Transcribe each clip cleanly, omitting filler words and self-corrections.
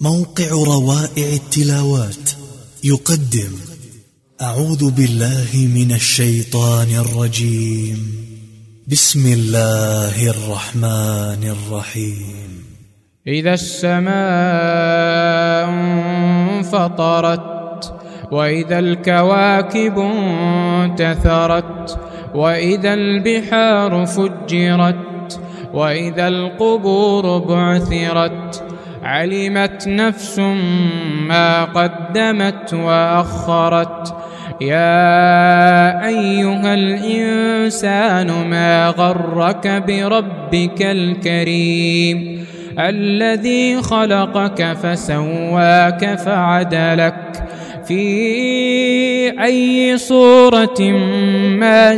موقع روائع التلاوات يقدم أعوذ بالله من الشيطان الرجيم. بسم الله الرحمن الرحيم. إذا السماء انفطرت وإذا الكواكب انتثرت وإذا البحار فجرت وإذا القبور بعثرت علمت نفس ما قدمت وأخرت. يا أيها الإنسان ما غرك بربك الكريم الذي خلقك فسواك فعدلك في أي صورة ما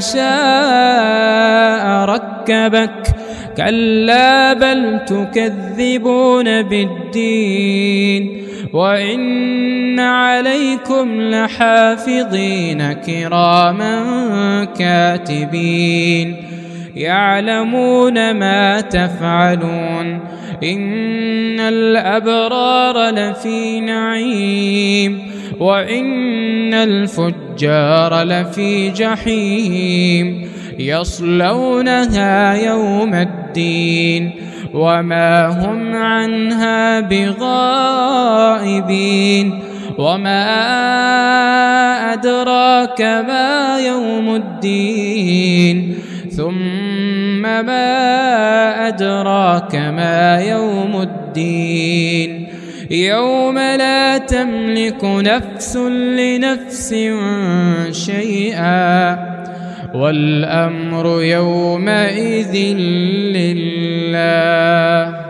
شاء ركبك. كلا بل تكذبون بالدين وإن عليكم لحافظين كراما كاتبين يعلمون ما تفعلون. إن الأبرار لفي نعيم وإن الفجار لفي جحيم يصلونها يوم الدين وما هم عنها بغائبين. وما أدراك ما يوم الدين ثم ما أدراك ما يوم الدين يوم لا تملك نفس لنفس شيئا والأمر يومئذ لله.